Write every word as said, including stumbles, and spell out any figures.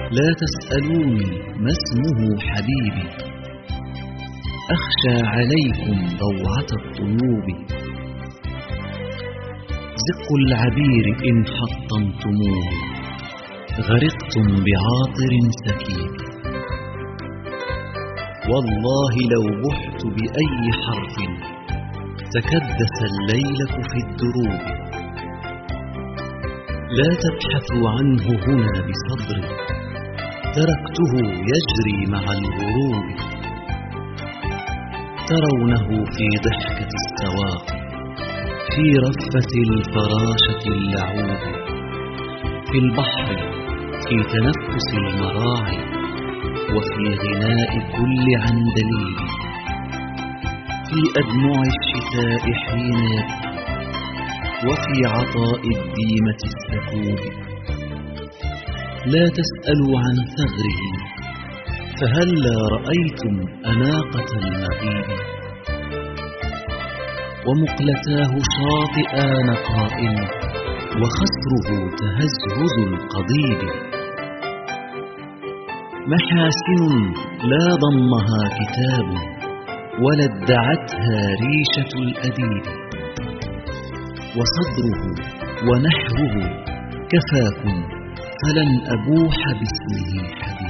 لا تسألوني ما اسمه حبيبي، أخشى عليكم ضوعة الطيوب. زقوا العبير إن حطمتموه، غرقتم بعاطر سكيب. والله لو بحت بأي حرف تكدس الليلة في الدروب. لا تبحثوا عنه هنا بصدري، تركته يجري مع الغروب. ترونه في ضحكة السواق، في رفة الفراشة اللعوب، في البحر، في تنفس المراعي، وفي غناء كل عندليب، في أدمع الشتاء حين يبكي، وفي عطاء الديمة السكوب. لا تسألوا عن ثغره، فهلا رأيتم أناقة المغيب، ومقلتاه شاطئا نقائل، وخصره تهزهز القضيب. محاسن لا ضمها كتاب، ولا ادعتها ريشة الأديب. وصدره ونحوه كفاكم، فلن أبوح باسمه حبيب.